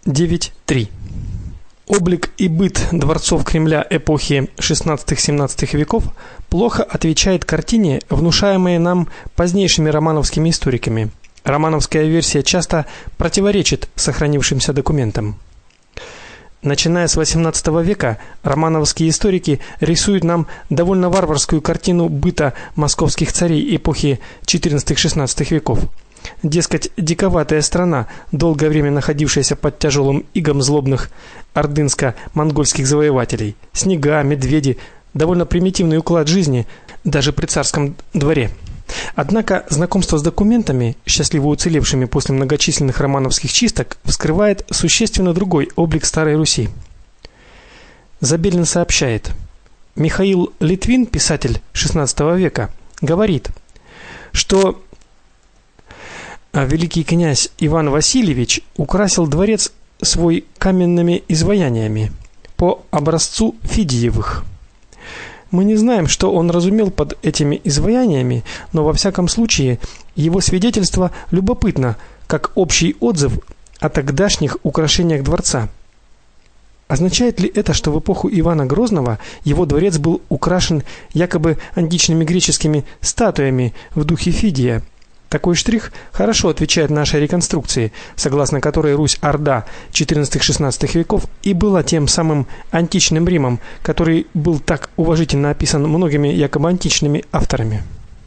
9.3. Облик и быт дворцов Кремля эпохи XVI-XVII веков плохо отвечает картине, внушаемой нам позднейшими романовскими историками. Романовская версия часто противоречит сохранившимся документам. Начиная с XVIII века, романовские историки рисуют нам довольно варварскую картину быта московских царей эпохи XIV-XVI веков. Дескать, диковатая страна, долгое время находившаяся под тяжелым игом злобных ордынско-монгольских завоевателей. Снега, медведи, довольно примитивный уклад жизни даже при царском дворе. Однако знакомство с документами, счастливо уцелевшими после многочисленных романовских чисток, вскрывает существенно другой облик Старой Руси. Забелин сообщает: Михаил Литвин, писатель XVI века, говорит, что великий князь Иван Васильевич украсил дворец свой каменными изваяниями по образцу Фидиевых. Мы не знаем, что он разумел под этими изваяниями, но во всяком случае его свидетельство любопытно, как общий отзыв о тогдашних украшениях дворца. Означает ли это, что в эпоху Ивана Грозного его дворец был украшен якобы античными греческими статуями в духе Фидия? Такой штрих хорошо отвечает нашей реконструкции, согласно которой Русь-Орда XIV-XVI веков и была тем самым античным Римом, который был так уважительно описан многими якобы античными авторами.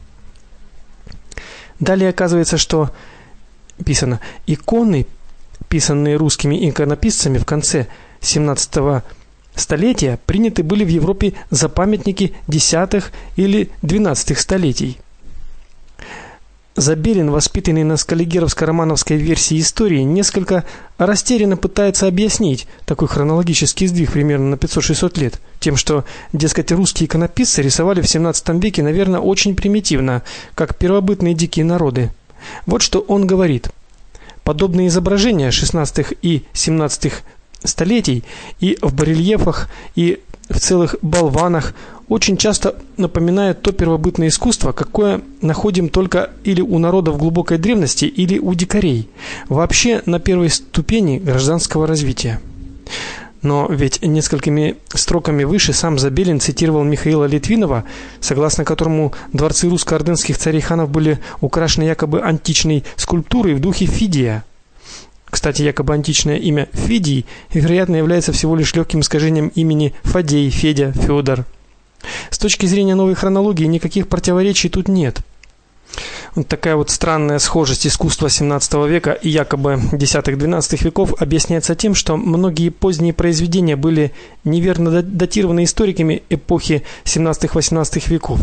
Далее оказывается, что писано: иконы, писанные русскими иконописцами в конце XVII столетия, приняты были в Европе за памятники X или XII столетий. Забелин, воспитанный на скаллигеровско-романовской версии истории, несколько растерянно пытается объяснить такой хронологический сдвиг примерно на 500-600 лет тем, что, дескать, русские иконописцы рисовали в XVII веке, наверное, очень примитивно, как первобытные дикие народы. Вот что он говорит: подобные изображения XVI и XVII столетий и в барельефах, и в целых болванах очень часто напоминают то первобытное искусство, какое находим только или у народов глубокой древности, или у дикарей, вообще на первой ступени гражданского развития. Но ведь несколькими строками выше сам Забелин цитировал Михаила Литвинова, согласно которому дворцы русско-ордынских царей-ханов были украшены якобы античной скульптурой в духе Фидия. Кстати, якобы античное имя Фидий, вероятно, является всего лишь легким искажением имени Фадей, Федя, Федор. С точки зрения новой хронологии никаких противоречий тут нет. Вот такая вот странная схожесть искусства XVII века и якобы X-XII веков объясняется тем, что многие поздние произведения были неверно датированы историками эпохи XVII-XVIII веков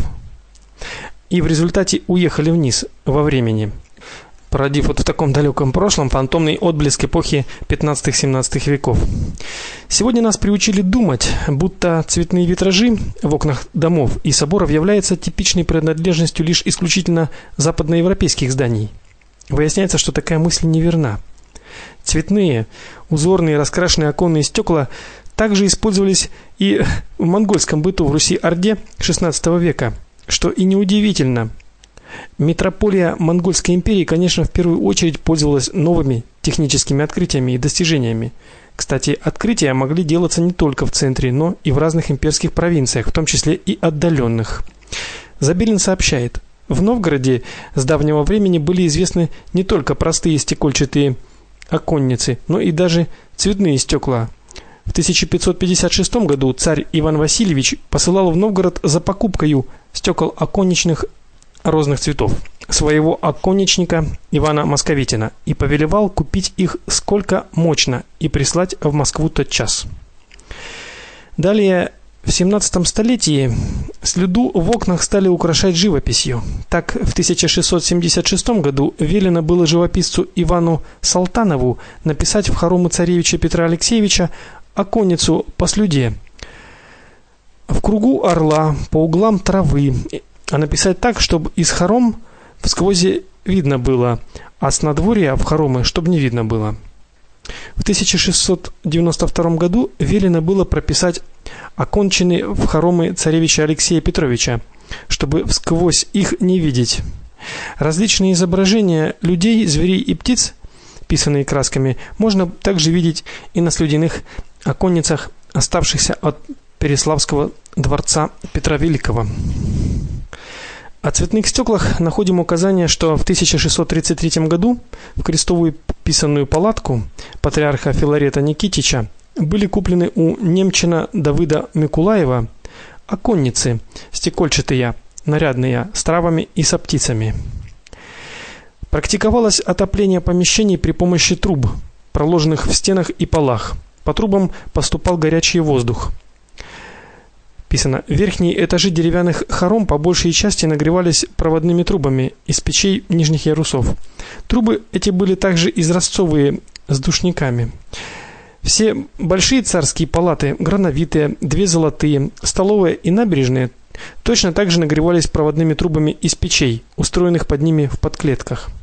и в результате уехали вниз во времени, породив вот в таком далеком прошлом фантомный отблеск эпохи XV-XVII веков. Сегодня нас приучили думать, будто цветные витражи в окнах домов и соборов являются типичной принадлежностью лишь исключительно западноевропейских зданий. Выясняется, что такая мысль неверна. Цветные, узорные, раскрашенные оконные стекла также использовались и в монгольском быту в Руси-Орде XVI века, что и неудивительно. Метрополия Монгольской империи, конечно, в первую очередь пользовалась новыми техническими открытиями и достижениями. Кстати, открытия могли делаться не только в центре, но и в разных имперских провинциях, в том числе и отдаленных. Забелин сообщает: в Новгороде с давнего времени были известны не только простые стекольчатые оконницы, но и даже цветные стекла. В 1556 году царь Иван Васильевич посылал в Новгород за покупкой стекол оконничных разных цветов своего оконничника Ивана Московитина и повелевал купить их сколько мощно и прислать в Москву тотчас. Далее, в 17 столетии слюду в окнах стали украшать живописью. Так, в 1676 году велено было живописцу Ивану Салтанову написать в хоромы царевича Петра Алексеевича оконницу по слюде в кругу орла, по углам травы, а написать так, чтобы из хором всквозь видно было, а с надворья в хоромы, чтобы не видно было. В 1692 году велено было прописать окончины в хоромы царевича Алексея Петровича, чтобы всквозь их не видеть. Различные изображения людей, зверей и птиц писанные красками, можно также видеть и на слюдяных оконницах, оставшихся от Переславского дворца Петра Великого. О цветных стеклах находим указание, что в 1633 году в крестовую писаную палатку патриарха Филарета Никитича были куплены у немчина Давыда Микулаева оконницы стекольчатые, нарядные, с травами и с птицами. Практиковалось отопление помещений при помощи труб, проложенных в стенах и полах. По трубам поступал горячий воздух. Писано: верхние этажи деревянных хором по большей части нагревались проводными трубами из печей нижних ярусов. Трубы эти были также изразцовые с душниками. Все большие царские палаты, грановитые, 2 золотые, столовая и набережные, точно так же нагревались проводными трубами из печей, устроенных под ними в подклетках.